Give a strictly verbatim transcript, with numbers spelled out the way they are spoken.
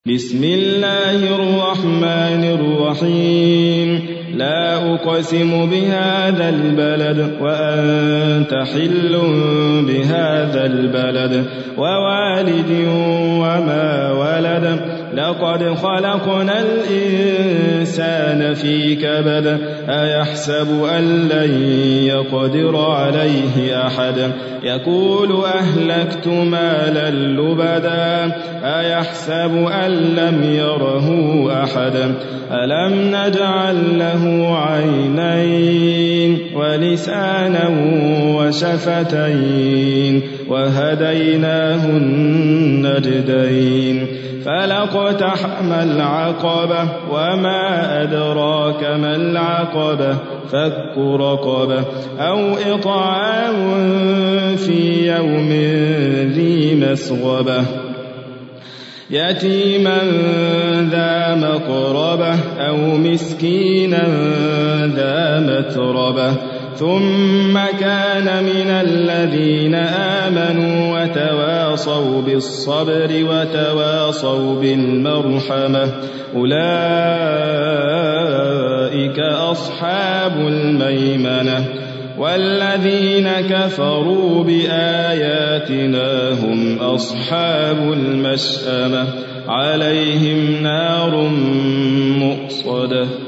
بسم الله الرحمن الرحيم لا أقسم بهذا البلد وأنت حل بهذا البلد ووالد وما ولد لقد خلقنا الإنسان في كبد أيحسب أن لن يقدر عليه أحد يقول أهلكت مالا لبدا أيحسب أن لم يره أحد ألم نجعل له عينين ولسانا وشفتين وهديناه النجدين فلاقتحم العقبة وما أدراك ما العقبة فك رقبة أو إطعام في يوم ذي مسغبة يتيما ذا مقربة أو مسكينا ذا متربة ثم كان من الذين آمنوا وتواصوا بالصبر وتواصوا بالمرحمة أولئك أصحاب الميمنة والذين كفروا بآياتنا هم أصحاب المشأمة عليهم نار مؤصدة